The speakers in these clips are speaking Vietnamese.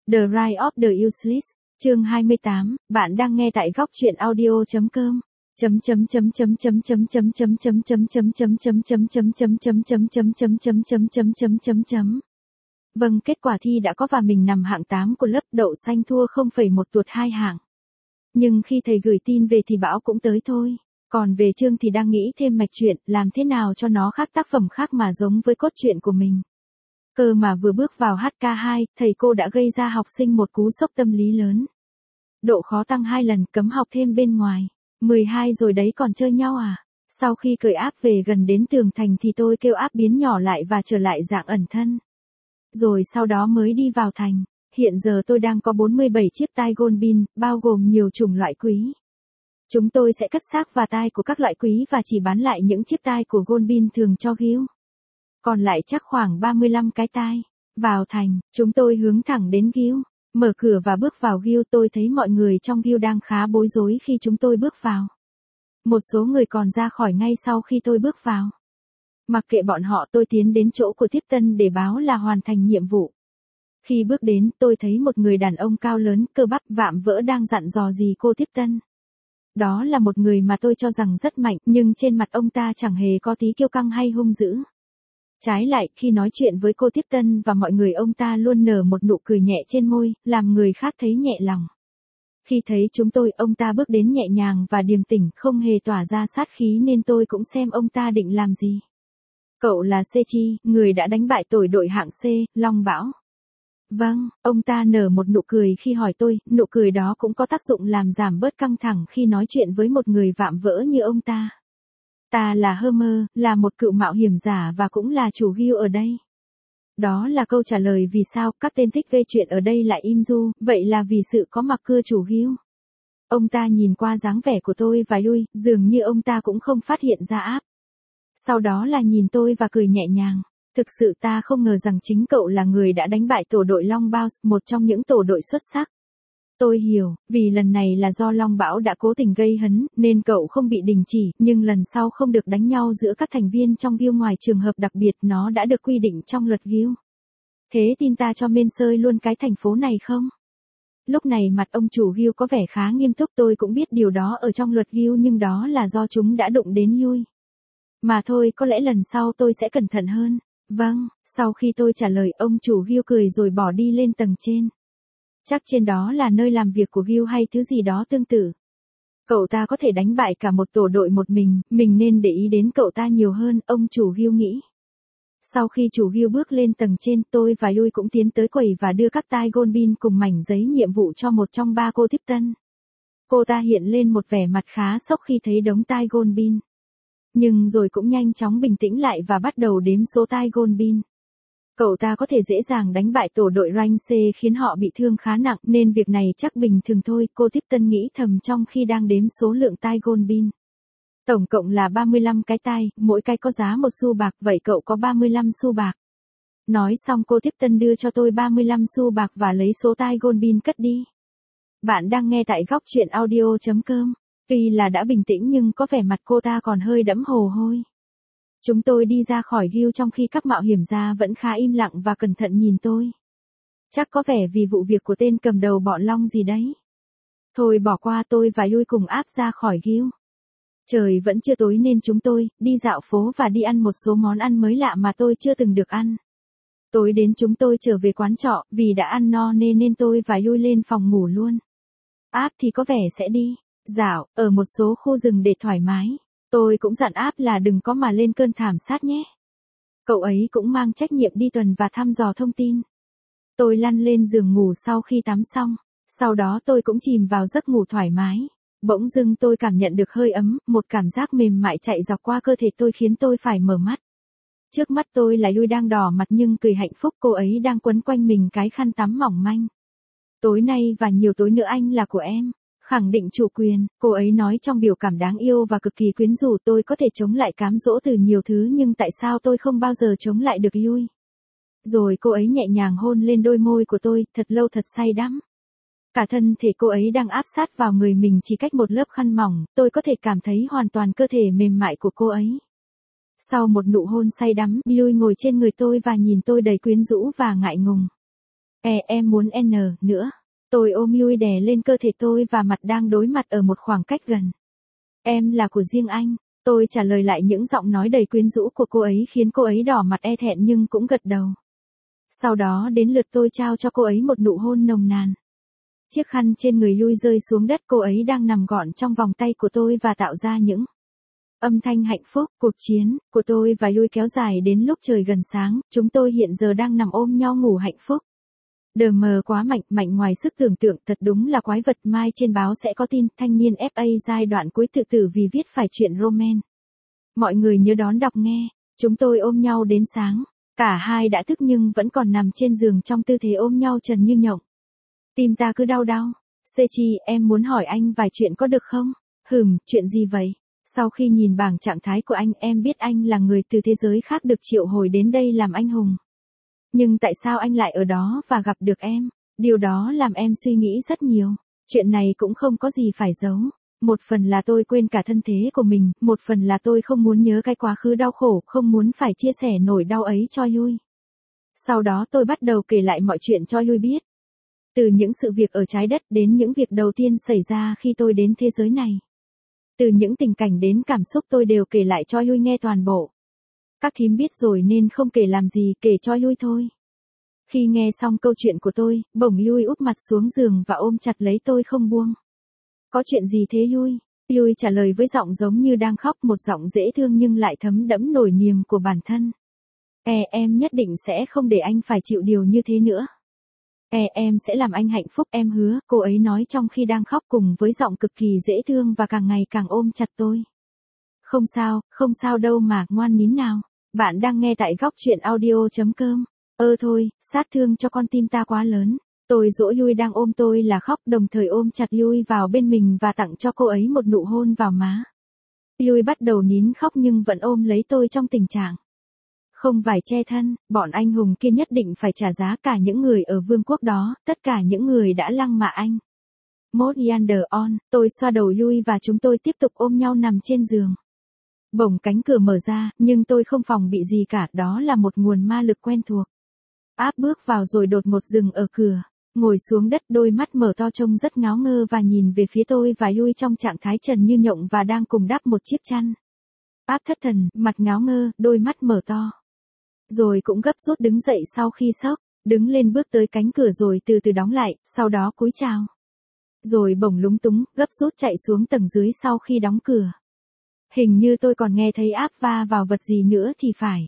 The Rise of the Useless, chương 28, bạn đang nghe tại góc truyện audio.com. Vâng, kết quả thi đã có và mình nằm hạng 8 của lớp, đậu xanh thua 0,1 tuột 2 hạng. Nhưng khi thầy gửi tin về thì bão cũng tới thôi. Còn về chương thì đang nghĩ thêm mạch truyện, làm thế nào cho nó khác tác phẩm khác mà giống với cốt truyện của mình. Cơ mà vừa bước vào HK2, thầy cô đã gây ra học sinh một cú sốc tâm lý lớn. Độ khó tăng 2 lần, cấm học thêm bên ngoài. 12 rồi đấy còn chơi nhau à? Sau khi cởi áp về gần đến tường thành thì tôi kêu áp biến nhỏ lại và trở lại dạng ẩn thân. Rồi sau đó mới đi vào thành. Hiện giờ tôi đang có 47 chiếc tai Goldbeam, bao gồm nhiều chủng loại quý. Chúng tôi sẽ cất xác và tai của các loại quý và chỉ bán lại những chiếc tai của Goldbeam thường cho Gil. Còn lại chắc khoảng 35 cái tai. Vào thành, chúng tôi hướng thẳng đến Gil. Mở cửa và bước vào Gil, tôi thấy mọi người trong Gil đang khá bối rối khi chúng tôi bước vào. Một số người còn ra khỏi ngay sau khi tôi bước vào. Mặc kệ bọn họ, tôi tiến đến chỗ của tiếp tân để báo là hoàn thành nhiệm vụ. Khi bước đến, tôi thấy một người đàn ông cao lớn, cơ bắp vạm vỡ đang dặn dò gì cô tiếp tân. Đó là một người mà tôi cho rằng rất mạnh, nhưng trên mặt ông ta chẳng hề có tí kiêu căng hay hung dữ. Trái lại, khi nói chuyện với cô tiếp tân và mọi người, ông ta luôn nở một nụ cười nhẹ trên môi, làm người khác thấy nhẹ lòng. Khi thấy chúng tôi, ông ta bước đến nhẹ nhàng và điềm tĩnh, không hề tỏa ra sát khí nên tôi cũng xem ông ta định làm gì. Cậu là Sechi, người đã đánh bại tổ đội hạng C, Long Bão. Vâng, ông ta nở một nụ cười khi hỏi tôi, nụ cười đó cũng có tác dụng làm giảm bớt căng thẳng khi nói chuyện với một người vạm vỡ như ông ta. Ta là Hermer, là một cựu mạo hiểm giả và cũng là chủ Gil ở đây. Đó là câu trả lời vì sao các tên thích gây chuyện ở đây lại im ru, vậy là vì sự có mặt cưa chủ Gil. Ông ta nhìn qua dáng vẻ của tôi và lui, dường như ông ta cũng không phát hiện ra áp. Sau đó là nhìn tôi và cười nhẹ nhàng. Thực sự ta không ngờ rằng chính cậu là người đã đánh bại tổ đội Long Bão, một trong những tổ đội xuất sắc. Tôi hiểu, vì lần này là do Long Bão đã cố tình gây hấn, nên cậu không bị đình chỉ, nhưng lần sau không được đánh nhau giữa các thành viên trong Gil ngoài trường hợp đặc biệt, nó đã được quy định trong luật Gil. Thế tin ta cho men sơi luôn cái thành phố này không? Lúc này mặt ông chủ Gil có vẻ khá nghiêm túc, tôi cũng biết điều đó ở trong luật Gil nhưng đó là do chúng đã đụng đến Yui. Mà thôi, có lẽ lần sau tôi sẽ cẩn thận hơn. Vâng, sau khi tôi trả lời, ông chủ Gil cười rồi bỏ đi lên tầng trên. Chắc trên đó là nơi làm việc của Gil hay thứ gì đó tương tự. Cậu ta có thể đánh bại cả một tổ đội một mình nên để ý đến cậu ta nhiều hơn, ông chủ Gil nghĩ. Sau khi chủ Gil bước lên tầng trên, tôi và Yui cũng tiến tới quầy và đưa các tai Goldbeam cùng mảnh giấy nhiệm vụ cho một trong ba cô tiếp tân. Cô ta hiện lên một vẻ mặt khá sốc khi thấy đống tai Goldbeam. Nhưng rồi cũng nhanh chóng bình tĩnh lại và bắt đầu đếm số tai Goldbeam. Cậu ta có thể dễ dàng đánh bại tổ đội rank C khiến họ bị thương khá nặng nên việc này chắc bình thường thôi, cô tiếp tân nghĩ thầm trong khi đang đếm số lượng tai Goldbeam. Tổng cộng là 35 cái tai, mỗi cái có giá 1 xu bạc, vậy cậu có 35 xu bạc. Nói xong cô tiếp tân đưa cho tôi 35 xu bạc và lấy số tai Goldbeam cất đi. Bạn đang nghe tại góc truyện audio.com. Tuy là đã bình tĩnh nhưng có vẻ mặt cô ta còn hơi đẫm mồ hôi. Chúng tôi đi ra khỏi Gil trong khi các mạo hiểm gia vẫn khá im lặng và cẩn thận nhìn tôi. Chắc có vẻ vì vụ việc của tên cầm đầu bọn Long gì đấy. Thôi bỏ qua, tôi và Yui cùng áp ra khỏi Gil. Trời vẫn chưa tối nên chúng tôi đi dạo phố và đi ăn một số món ăn mới lạ mà tôi chưa từng được ăn. Tối đến chúng tôi trở về quán trọ, vì đã ăn no nên tôi và Yui lên phòng ngủ luôn. Áp thì có vẻ sẽ đi dạo ở một số khu rừng để thoải mái. Tôi cũng dặn Áp là đừng có mà lên cơn thảm sát nhé. Cậu ấy cũng mang trách nhiệm đi tuần và thăm dò thông tin. Tôi lăn lên giường ngủ sau khi tắm xong. Sau đó tôi cũng chìm vào giấc ngủ thoải mái. Bỗng dưng tôi cảm nhận được hơi ấm, một cảm giác mềm mại chạy dọc qua cơ thể tôi khiến tôi phải mở mắt. Trước mắt tôi là Yui đang đỏ mặt nhưng cười hạnh phúc, cô ấy đang quấn quanh mình cái khăn tắm mỏng manh. Tối nay và nhiều tối nữa anh là của em. Khẳng định chủ quyền, cô ấy nói trong biểu cảm đáng yêu và cực kỳ quyến rũ. Tôi có thể chống lại cám dỗ từ nhiều thứ nhưng tại sao tôi không bao giờ chống lại được Yui. Rồi cô ấy nhẹ nhàng hôn lên đôi môi của tôi, thật lâu thật say đắm. Cả thân thể cô ấy đang áp sát vào người mình chỉ cách một lớp khăn mỏng, tôi có thể cảm thấy hoàn toàn cơ thể mềm mại của cô ấy. Sau một nụ hôn say đắm, Yui ngồi trên người tôi và nhìn tôi đầy quyến rũ và ngại ngùng. Em muốn N nữa. Tôi ôm Yui đè lên cơ thể tôi và mặt đang đối mặt ở một khoảng cách gần. Em là của riêng anh. Tôi trả lời lại những giọng nói đầy quyến rũ của cô ấy khiến cô ấy đỏ mặt e thẹn nhưng cũng gật đầu. Sau đó đến lượt tôi trao cho cô ấy một nụ hôn nồng nàn. Chiếc khăn trên người Yui rơi xuống đất, cô ấy đang nằm gọn trong vòng tay của tôi và tạo ra những âm thanh hạnh phúc. Cuộc chiến của tôi và Yui kéo dài đến lúc trời gần sáng, chúng tôi hiện giờ đang nằm ôm nhau ngủ hạnh phúc. Đờ mờ quá mạnh, mạnh ngoài sức tưởng tượng, thật đúng là quái vật. Mai trên báo sẽ có tin, thanh niên FA giai đoạn cuối tự tử vì viết phải chuyện roman. Mọi người nhớ đón đọc nghe. Chúng tôi ôm nhau đến sáng. Cả hai đã thức nhưng vẫn còn nằm trên giường trong tư thế ôm nhau trần như nhộng. Tim ta cứ đau đau. Sechi, em muốn hỏi anh vài chuyện có được không? Chuyện gì vậy? Sau khi nhìn bảng trạng thái của anh, em biết anh là người từ thế giới khác được triệu hồi đến đây làm anh hùng. Nhưng tại sao anh lại ở đó và gặp được em? Điều đó làm em suy nghĩ rất nhiều. Chuyện này cũng không có gì phải giấu. Một phần là tôi quên cả thân thế của mình, một phần là tôi không muốn nhớ cái quá khứ đau khổ, không muốn phải chia sẻ nỗi đau ấy cho Yui. Sau đó tôi bắt đầu kể lại mọi chuyện cho Yui biết. Từ những sự việc ở trái đất đến những việc đầu tiên xảy ra khi tôi đến thế giới này. Từ những tình cảnh đến cảm xúc tôi đều kể lại cho Yui nghe toàn bộ. Các thím biết rồi nên không kể làm gì, kể cho Yui thôi. Khi nghe xong câu chuyện của tôi, bỗng Yui úp mặt xuống giường và ôm chặt lấy tôi không buông. Có chuyện gì thế Yui? Yui trả lời với giọng giống như đang khóc, một giọng dễ thương nhưng lại thấm đẫm nỗi niềm của bản thân. Em nhất định sẽ không để anh phải chịu điều như thế nữa. Em sẽ làm anh hạnh phúc, em hứa, cô ấy nói trong khi đang khóc cùng với giọng cực kỳ dễ thương và càng ngày càng ôm chặt tôi. Không sao đâu mà, ngoan nín nào. Bạn đang nghe tại góc truyện audio.com. Thôi, sát thương cho con tim ta quá lớn. Tôi dỗ Yui đang ôm tôi là khóc, đồng thời ôm chặt Yui vào bên mình và tặng cho cô ấy một nụ hôn vào má. Yui bắt đầu nín khóc nhưng vẫn ôm lấy tôi trong tình trạng không vải che thân. Bọn anh hùng kia nhất định phải trả giá, cả những người ở vương quốc đó, tất cả những người đã lăng mạ anh. Mod Yander on, tôi xoa đầu Yui và chúng tôi tiếp tục ôm nhau nằm trên giường. Bỗng cánh cửa mở ra, nhưng tôi không phòng bị gì cả, đó là một nguồn ma lực quen thuộc. Áp bước vào rồi đột ngột dừng ở cửa, ngồi xuống đất, đôi mắt mở to trông rất ngáo ngơ và nhìn về phía tôi và Yui trong trạng thái trần như nhộng và đang cùng đắp một chiếc chăn. Áp thất thần, mặt ngáo ngơ, đôi mắt mở to. Rồi cũng gấp rút đứng dậy sau khi sốc, đứng lên bước tới cánh cửa rồi từ từ đóng lại, sau đó cúi chào. Rồi bỗng lúng túng, gấp rút chạy xuống tầng dưới sau khi đóng cửa. Hình như tôi còn nghe thấy Áp va vào vật gì nữa thì phải.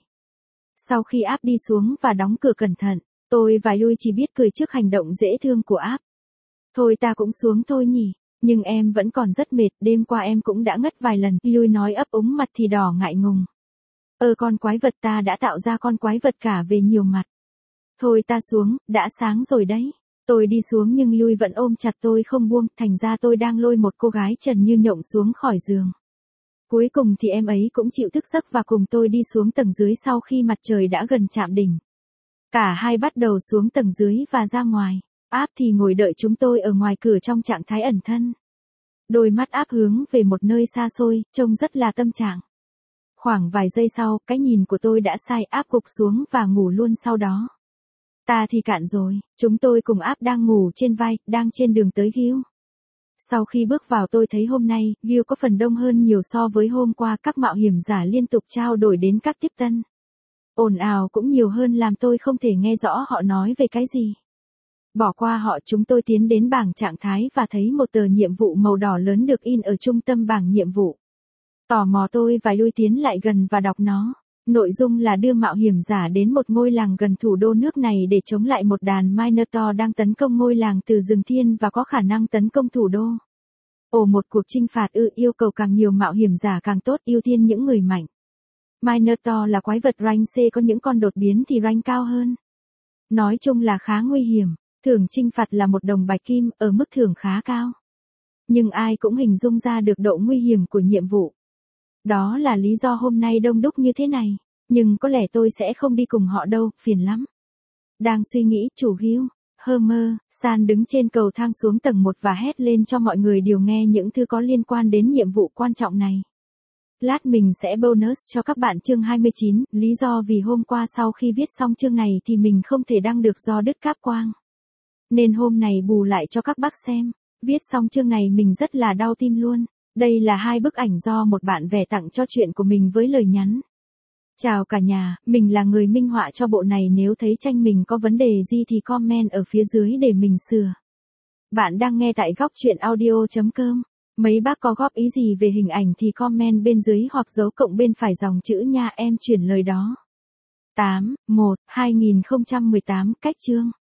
Sau khi Áp đi xuống và đóng cửa cẩn thận, tôi và Yui chỉ biết cười trước hành động dễ thương của Áp. Thôi ta cũng xuống thôi nhỉ, nhưng em vẫn còn rất mệt, đêm qua em cũng đã ngất vài lần, Yui nói ấp úng, mặt thì đỏ ngại ngùng. Con quái vật, ta đã tạo ra con quái vật cả về nhiều mặt. Thôi ta xuống, đã sáng rồi đấy. Tôi đi xuống nhưng Yui vẫn ôm chặt tôi không buông, thành ra tôi đang lôi một cô gái trần như nhộng xuống khỏi giường. Cuối cùng thì em ấy cũng chịu thức giấc và cùng tôi đi xuống tầng dưới sau khi mặt trời đã gần chạm đỉnh. Cả hai bắt đầu xuống tầng dưới và ra ngoài. Áp thì ngồi đợi chúng tôi ở ngoài cửa trong trạng thái ẩn thân. Đôi mắt Áp hướng về một nơi xa xôi, trông rất là tâm trạng. Khoảng vài giây sau, cái nhìn của tôi đã sai, Áp gục xuống và ngủ luôn sau đó. Ta thì cạn rồi, chúng tôi cùng Áp đang ngủ trên vai, đang trên đường tới Gil. Sau khi bước vào tôi thấy hôm nay, Gil có phần đông hơn nhiều so với hôm qua, các mạo hiểm giả liên tục trao đổi đến các tiếp tân. Ồn ào cũng nhiều hơn làm tôi không thể nghe rõ họ nói về cái gì. Bỏ qua họ, chúng tôi tiến đến bảng trạng thái và thấy một tờ nhiệm vụ màu đỏ lớn được in ở trung tâm bảng nhiệm vụ. Tò mò tôi và Yui tiến lại gần và đọc nó. Nội dung là đưa mạo hiểm giả đến một ngôi làng gần thủ đô nước này để chống lại một đàn Minotaur đang tấn công ngôi làng từ rừng thiên và có khả năng tấn công thủ đô. Một cuộc chinh phạt yêu cầu càng nhiều mạo hiểm giả càng tốt, ưu tiên những người mạnh. Minotaur là quái vật rank C, có những con đột biến thì rank cao hơn. Nói chung là khá nguy hiểm, thưởng chinh phạt là 1 đồng bạch kim, ở mức thưởng khá cao. Nhưng ai cũng hình dung ra được độ nguy hiểm của nhiệm vụ. Đó là lý do hôm nay đông đúc như thế này, nhưng có lẽ tôi sẽ không đi cùng họ đâu, phiền lắm. Đang suy nghĩ, chủ Gil, Homer, San đứng trên cầu thang xuống tầng 1 và hét lên cho mọi người điều nghe những thứ có liên quan đến nhiệm vụ quan trọng này. Lát mình sẽ bonus cho các bạn chương 29, lý do vì hôm qua sau khi viết xong chương này thì mình không thể đăng được do đứt cáp quang. nên hôm này bù lại cho các bác xem. Viết xong chương này mình rất là đau tim luôn. Đây là 2 bức ảnh do một bạn vẽ tặng cho chuyện của mình với lời nhắn. Chào cả nhà, mình là người minh họa cho bộ này, nếu thấy tranh mình có vấn đề gì thì comment ở phía dưới để mình sửa. Bạn đang nghe tại góc truyện audio.com. Mấy bác có góp ý gì về hình ảnh thì comment bên dưới hoặc dấu cộng bên phải dòng chữ nha, em chuyển lời đó. 8/1/2018 cách chương.